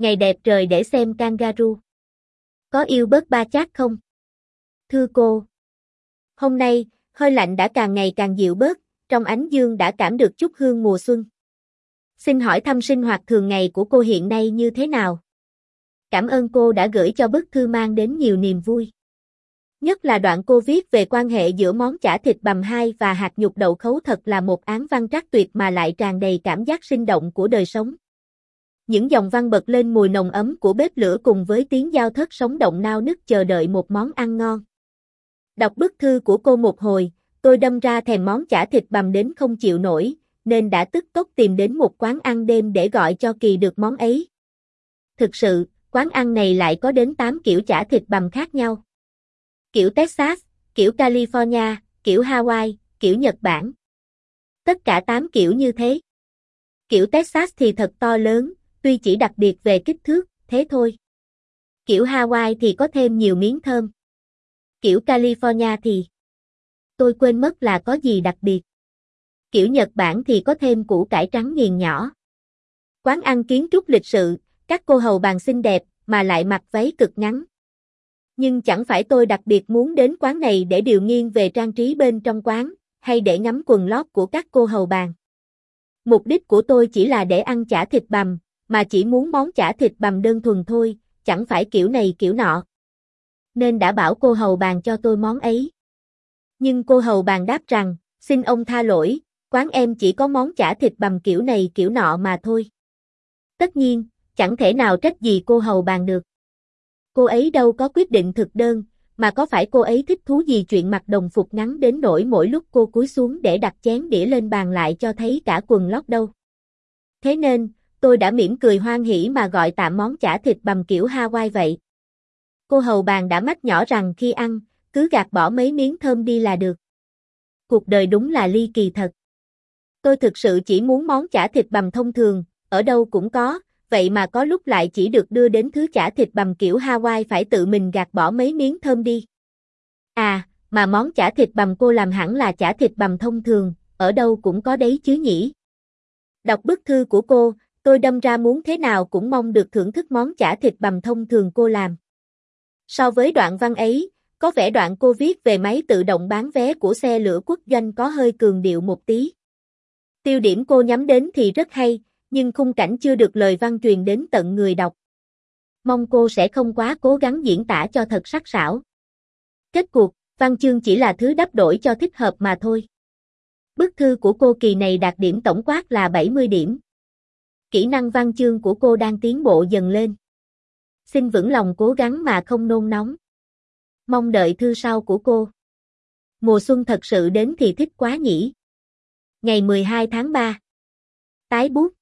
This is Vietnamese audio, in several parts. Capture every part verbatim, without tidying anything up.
Ngày đẹp trời để xem kangaroo. Có yêu bớt ba chát không? Thưa cô. Hôm nay, hơi lạnh đã càng ngày càng dịu bớt, trong ánh dương đã cảm được chút hương mùa xuân. Xin hỏi thăm sinh hoạt thường ngày của cô hiện nay như thế nào? Cảm ơn cô đã gửi cho bức thư mang đến nhiều niềm vui. Nhất là đoạn cô viết về quan hệ giữa món chả thịt bằm hai và hạt nhục đậu khấu thật là một án văn trắc tuyệt mà lại tràn đầy cảm giác sinh động của đời sống. Những dòng văn bật lên mùi nồng ấm của bếp lửa cùng với tiếng dao thớt sống động nao nức chờ đợi một món ăn ngon. Đọc bức thư của cô một hồi, tôi đâm ra thèm món chả thịt bằm đến không chịu nổi, nên đã tức tốc tìm đến một quán ăn đêm để gọi cho Kỳ được món ấy. Thực sự, quán ăn này lại có đến tám kiểu chả thịt bằm khác nhau. Kiểu Texas, kiểu California, kiểu Hawaii, kiểu Nhật Bản. Tất cả tám kiểu như thế. Kiểu Texas thì thật to lớn, tuy chỉ đặc biệt về kích thước, thế thôi. Kiểu Hawaii thì có thêm nhiều miếng thơm. Kiểu California thì... tôi quên mất là có gì đặc biệt. Kiểu Nhật Bản thì có thêm củ cải trắng nghiền nhỏ. Quán ăn kiến trúc lịch sự, các cô hầu bàn xinh đẹp, mà lại mặc váy cực ngắn. Nhưng chẳng phải tôi đặc biệt muốn đến quán này để điều nghiên về trang trí bên trong quán, hay để ngắm quần lót của các cô hầu bàn. Mục đích của tôi chỉ là để ăn chả thịt bằm, mà chỉ muốn món chả thịt bằm đơn thuần thôi, chẳng phải kiểu này kiểu nọ. Nên đã bảo cô hầu bàn cho tôi món ấy. Nhưng cô hầu bàn đáp rằng, xin ông tha lỗi, quán em chỉ có món chả thịt bằm kiểu này kiểu nọ mà thôi. Tất nhiên, chẳng thể nào trách gì cô hầu bàn được. Cô ấy đâu có quyết định thực đơn, mà có phải cô ấy thích thú gì chuyện mặc đồng phục ngắn đến nỗi mỗi lúc cô cúi xuống để đặt chén đĩa lên bàn lại cho thấy cả quần lót đâu. Thế nên, tôi đã mỉm cười hoan hỉ mà gọi tạm món chả thịt bằm kiểu Hawaii vậy. Cô hầu bàn đã mách nhỏ rằng khi ăn, cứ gạt bỏ mấy miếng thơm đi là được. Cuộc đời đúng là ly kỳ thật. Tôi thực sự chỉ muốn món chả thịt bằm thông thường, ở đâu cũng có, vậy mà có lúc lại chỉ được đưa đến thứ chả thịt bằm kiểu Hawaii phải tự mình gạt bỏ mấy miếng thơm đi. À, mà món chả thịt bằm cô làm hẳn là chả thịt bằm thông thường, ở đâu cũng có đấy chứ nhỉ. Đọc bức thư của cô, tôi đâm ra muốn thế nào cũng mong được thưởng thức món chả thịt bằm thông thường cô làm. So với đoạn văn ấy, có vẻ đoạn cô viết về máy tự động bán vé của xe lửa quốc doanh có hơi cường điệu một tí. Tiêu điểm cô nhắm đến thì rất hay, nhưng khung cảnh chưa được lời văn truyền đến tận người đọc. Mong cô sẽ không quá cố gắng diễn tả cho thật sắc sảo. Kết cuộc, văn chương chỉ là thứ đắp đổi cho thích hợp mà thôi. Bức thư của cô kỳ này đạt điểm tổng quát là bảy mươi điểm. Kỹ năng văn chương của cô đang tiến bộ dần lên. Xin vững lòng cố gắng mà không nôn nóng. Mong đợi thư sau của cô. Mùa xuân thật sự đến thì thích quá nhỉ. Ngày mười hai tháng ba. Tái bút.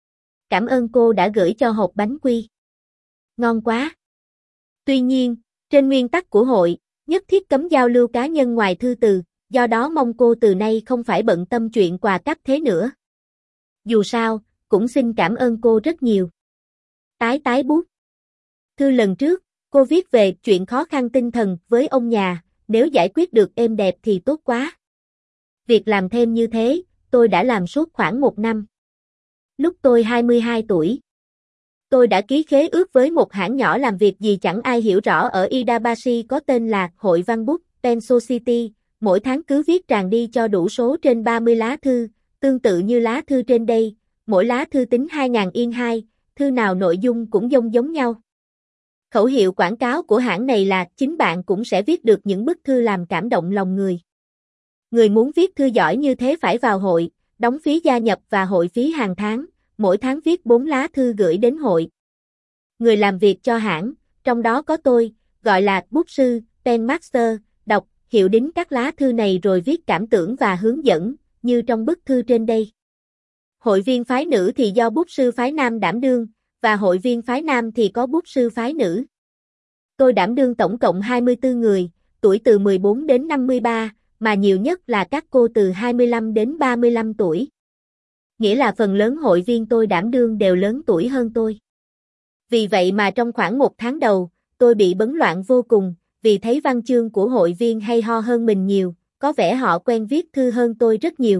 Cảm ơn cô đã gửi cho hộp bánh quy. Ngon quá. Tuy nhiên, trên nguyên tắc của hội, nhất thiết cấm giao lưu cá nhân ngoài thư từ, do đó mong cô từ nay không phải bận tâm chuyện quà cáp thế nữa. Dù sao, cũng xin cảm ơn cô rất nhiều. Tái tái bút. Thư lần trước, cô viết về chuyện khó khăn tinh thần với ông nhà, nếu giải quyết được êm đẹp thì tốt quá. Việc làm thêm như thế, tôi đã làm suốt khoảng một năm. Lúc tôi hai mươi hai tuổi, tôi đã ký khế ước với một hãng nhỏ làm việc gì chẳng ai hiểu rõ ở Idabashi có tên là Hội Văn bút Pen Society, mỗi tháng cứ viết tràn đi cho đủ số trên ba mươi lá thư, tương tự như lá thư trên đây, mỗi lá thư tính hai nghìn yên hai, thư nào nội dung cũng giống giống nhau. Khẩu hiệu quảng cáo của hãng này là chính bạn cũng sẽ viết được những bức thư làm cảm động lòng người. Người muốn viết thư giỏi như thế phải vào hội, đóng phí gia nhập và hội phí hàng tháng, mỗi tháng viết bốn lá thư gửi đến hội. Người làm việc cho hãng, trong đó có tôi, gọi là bút sư, pen master, đọc, hiệu đính các lá thư này rồi viết cảm tưởng và hướng dẫn, như trong bức thư trên đây. Hội viên phái nữ thì do bút sư phái nam đảm đương, và hội viên phái nam thì có bút sư phái nữ. Tôi đảm đương tổng cộng hai mươi tư người, tuổi từ mười bốn đến năm mươi ba, mà nhiều nhất là các cô từ hai mươi lăm đến ba mươi lăm tuổi. Nghĩa là phần lớn hội viên tôi đảm đương đều lớn tuổi hơn tôi. Vì vậy mà trong khoảng một tháng đầu, tôi bị bấn loạn vô cùng, vì thấy văn chương của hội viên hay ho hơn mình nhiều, có vẻ họ quen viết thư hơn tôi rất nhiều.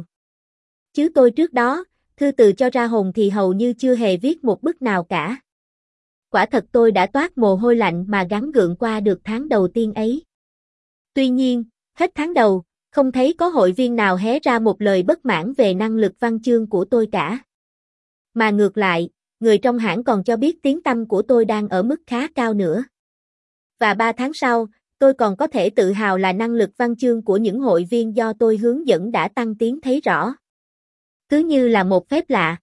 Chứ tôi trước đó, thư từ cho ra hồn thì hầu như chưa hề viết một bức nào cả. quả thật tôi đã toát mồ hôi lạnh mà gắng gượng qua được tháng đầu tiên ấy. Tuy nhiên, hết tháng đầu, không thấy có hội viên nào hé ra một lời bất mãn về năng lực văn chương của tôi cả. Mà ngược lại, người trong hãng còn cho biết tiếng tăm của tôi đang ở mức khá cao nữa. Và ba tháng sau, tôi còn có thể tự hào là năng lực văn chương của những hội viên do tôi hướng dẫn đã tăng tiến thấy rõ. Cứ như là một phép lạ.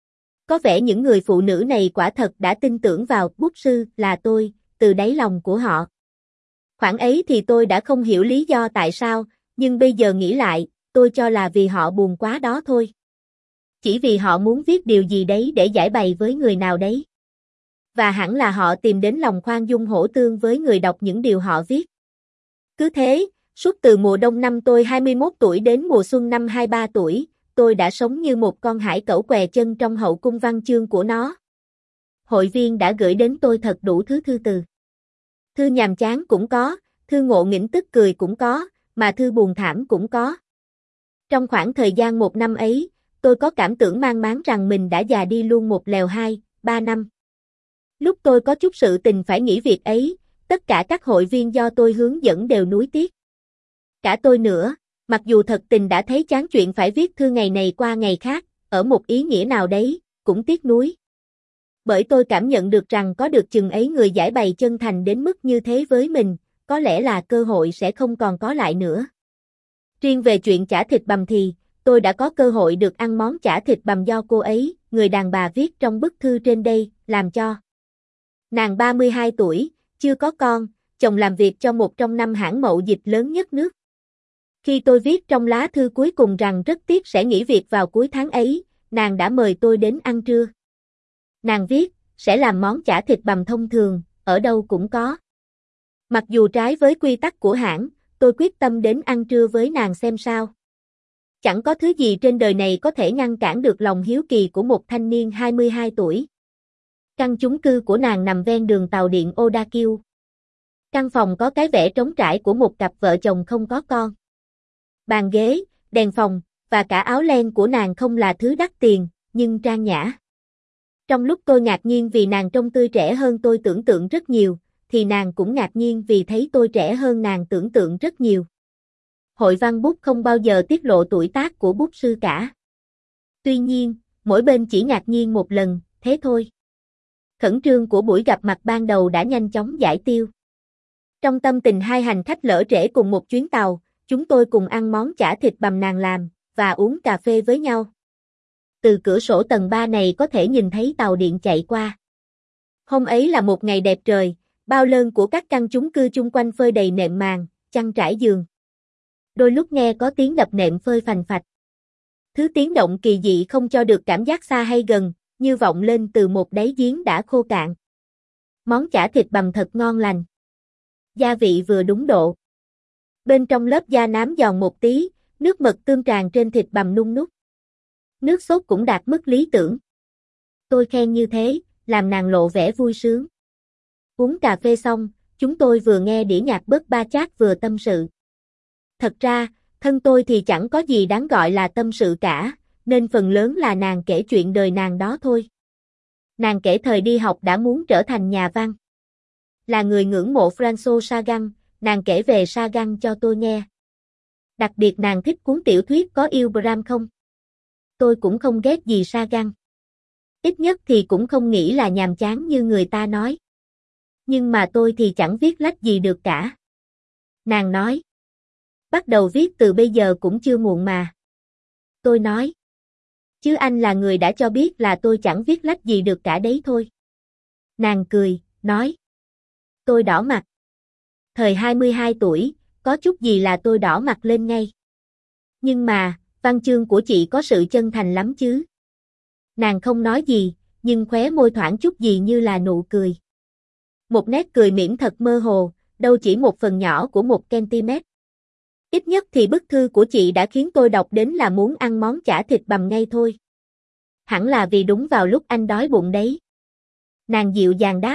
Có vẻ những người phụ nữ này quả thật đã tin tưởng vào bút sư là tôi, từ đáy lòng của họ. Khoảng ấy thì tôi đã không hiểu lý do tại sao, nhưng bây giờ nghĩ lại, tôi cho là vì họ buồn quá đó thôi. Chỉ vì họ muốn viết điều gì đấy để giải bày với người nào đấy. Và hẳn là họ tìm đến lòng khoan dung hỗ tương với người đọc những điều họ viết. Cứ thế, suốt từ mùa đông năm tôi hai mươi mốt tuổi đến mùa xuân năm hai mươi ba tuổi, tôi đã sống như một con hải cẩu què chân trong hậu cung văn chương của nó. Hội viên đã gửi đến tôi thật đủ thứ thư từ. Thư nhàm chán cũng có, thư ngộ nghĩnh tức cười cũng có, mà thư buồn thảm cũng có. Trong khoảng thời gian một năm ấy, tôi có cảm tưởng mang máng rằng mình đã già đi luôn một lèo hai, ba năm. Lúc tôi có chút sự tình phải nghỉ việc ấy, tất cả các hội viên do tôi hướng dẫn đều nuối tiếc. Cả tôi nữa, mặc dù thật tình đã thấy chán chuyện phải viết thư ngày này qua ngày khác, ở một ý nghĩa nào đấy, cũng tiếc nuối. Bởi tôi cảm nhận được rằng có được chừng ấy người giải bày chân thành đến mức như thế với mình, có lẽ là cơ hội sẽ không còn có lại nữa. Riêng về chuyện chả thịt bằm thì, tôi đã có cơ hội được ăn món chả thịt bằm do cô ấy, người đàn bà viết trong bức thư trên đây, làm cho. Nàng ba mươi hai tuổi, chưa có con, chồng làm việc cho một trong năm hãng mậu dịch lớn nhất nước. Khi tôi viết trong lá thư cuối cùng rằng rất tiếc sẽ nghỉ việc vào cuối tháng ấy, nàng đã mời tôi đến ăn trưa. Nàng viết, sẽ làm món chả thịt bằm thông thường, ở đâu cũng có. Mặc dù trái với quy tắc của hãng, tôi quyết tâm đến ăn trưa với nàng xem sao. Chẳng có thứ gì trên đời này có thể ngăn cản được lòng hiếu kỳ của một thanh niên hai mươi hai tuổi. Căn chung cư của nàng nằm ven đường tàu điện Odakyu. Căn phòng có cái vẻ trống trải của một cặp vợ chồng không có con. Bàn ghế, đèn phòng, và cả áo len của nàng không là thứ đắt tiền, nhưng trang nhã. Trong lúc tôi ngạc nhiên vì nàng trông tươi trẻ hơn tôi tưởng tượng rất nhiều, thì nàng cũng ngạc nhiên vì thấy tôi trẻ hơn nàng tưởng tượng rất nhiều. Hội văn bút không bao giờ tiết lộ tuổi tác của bút sư cả. Tuy nhiên, mỗi bên chỉ ngạc nhiên một lần, thế thôi. Khẩn trương của buổi gặp mặt ban đầu đã nhanh chóng giải tiêu. Trong tâm tình hai hành khách lỡ trễ cùng một chuyến tàu, chúng tôi cùng ăn món chả thịt bằm nàng làm, và uống cà phê với nhau. Từ cửa sổ tầng ba này có thể nhìn thấy tàu điện chạy qua. Hôm ấy là một ngày đẹp trời, bao lơn của các căn chung cư chung quanh phơi đầy nệm màn, chăn trải giường. Đôi lúc nghe có tiếng đập nệm phơi phành phạch. Thứ tiếng động kỳ dị không cho được cảm giác xa hay gần, như vọng lên từ một đáy giếng đã khô cạn. Món chả thịt bằm thật ngon lành. Gia vị vừa đúng độ. Bên trong lớp da nám giòn một tí, nước mật tương tràn trên thịt bằm nung nút. Nước sốt cũng đạt mức lý tưởng. Tôi khen như thế, làm nàng lộ vẻ vui sướng. Uống cà phê xong, chúng tôi vừa nghe đĩa nhạc bớt ba chát vừa tâm sự. Thật ra, thân tôi thì chẳng có gì đáng gọi là tâm sự cả, nên phần lớn là nàng kể chuyện đời nàng đó thôi. Nàng kể thời đi học đã muốn trở thành nhà văn. Là người ngưỡng mộ François Sagan, nàng kể về Sagan cho tôi nghe. Đặc biệt nàng thích cuốn tiểu thuyết Có yêu Bram không? Tôi cũng không ghét gì Sagan. Ít nhất thì cũng không nghĩ là nhàm chán như người ta nói. Nhưng mà tôi thì chẳng viết lách gì được cả. Nàng nói. Bắt đầu viết từ bây giờ cũng chưa muộn mà. Tôi nói. Chứ anh là người đã cho biết là tôi chẳng viết lách gì được cả đấy thôi. Nàng cười, nói. Tôi đỏ mặt. Thời hai mươi hai tuổi, có chút gì là tôi đỏ mặt lên ngay. Nhưng mà, văn chương của chị có sự chân thành lắm chứ. Nàng không nói gì, nhưng khóe môi thoảng chút gì như là nụ cười. Một nét cười mỉm thật mơ hồ, đâu chỉ một phần nhỏ của một cm. Ít nhất thì bức thư của chị đã khiến tôi đọc đến là muốn ăn món chả thịt bằm ngay thôi. Hẳn là vì đúng vào lúc anh đói bụng đấy. Nàng dịu dàng đáp.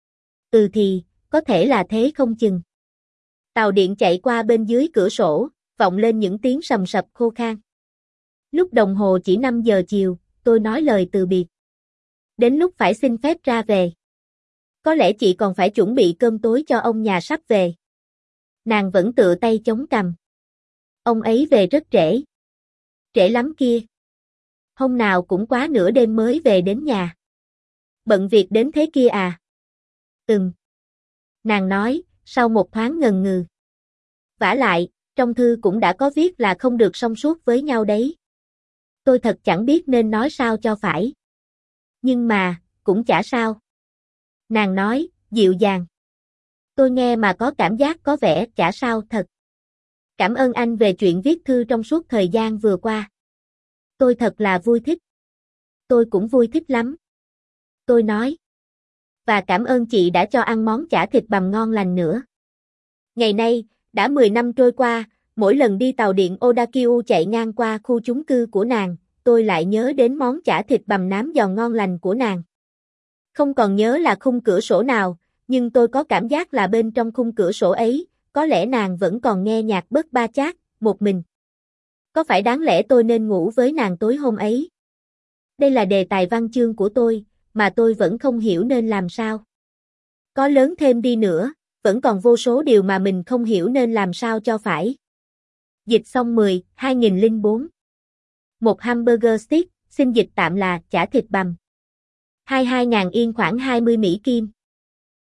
Ừ thì, có thể là thế không chừng. Tàu điện chạy qua bên dưới cửa sổ, vọng lên những tiếng sầm sập khô khan. Lúc đồng hồ chỉ năm giờ chiều, tôi nói lời từ biệt. Đến lúc phải xin phép ra về. Có lẽ chị còn phải chuẩn bị cơm tối cho ông nhà sắp về. Nàng vẫn tựa tay chống cằm. Ông ấy về rất trễ. Trễ lắm kia. Hôm nào cũng quá nửa đêm mới về đến nhà. Bận việc đến thế kia à? Ừm. Nàng nói, sau một thoáng ngần ngừ. Vả lại, trong thư cũng đã có viết là không được song suốt với nhau đấy. Tôi thật chẳng biết nên nói sao cho phải. Nhưng mà, cũng chả sao. Nàng nói, dịu dàng. Tôi nghe mà có cảm giác có vẻ chả sao thật. Cảm ơn anh về chuyện viết thư trong suốt thời gian vừa qua. Tôi thật là vui thích. Tôi cũng vui thích lắm. Tôi nói. Và cảm ơn chị đã cho ăn món chả thịt bằm ngon lành nữa. Ngày nay, đã mười năm trôi qua, mỗi lần đi tàu điện Odakyu chạy ngang qua khu chung cư của nàng, tôi lại nhớ đến món chả thịt bằm nám giòn ngon lành của nàng. Không còn nhớ là khung cửa sổ nào, nhưng tôi có cảm giác là bên trong khung cửa sổ ấy, có lẽ nàng vẫn còn nghe nhạc bớt ba chát, một mình. Có phải đáng lẽ tôi nên ngủ với nàng tối hôm ấy? Đây là đề tài văn chương của tôi, mà tôi vẫn không hiểu nên làm sao. Có lớn thêm đi nữa, vẫn còn vô số điều mà mình không hiểu nên làm sao cho phải. Dịch xong mười, hai nghìn lẻ bốn. Một hamburger stick, xin dịch tạm là chả thịt bằm. hai mươi hai nghìn yên khoảng hai mươi Mỹ Kim.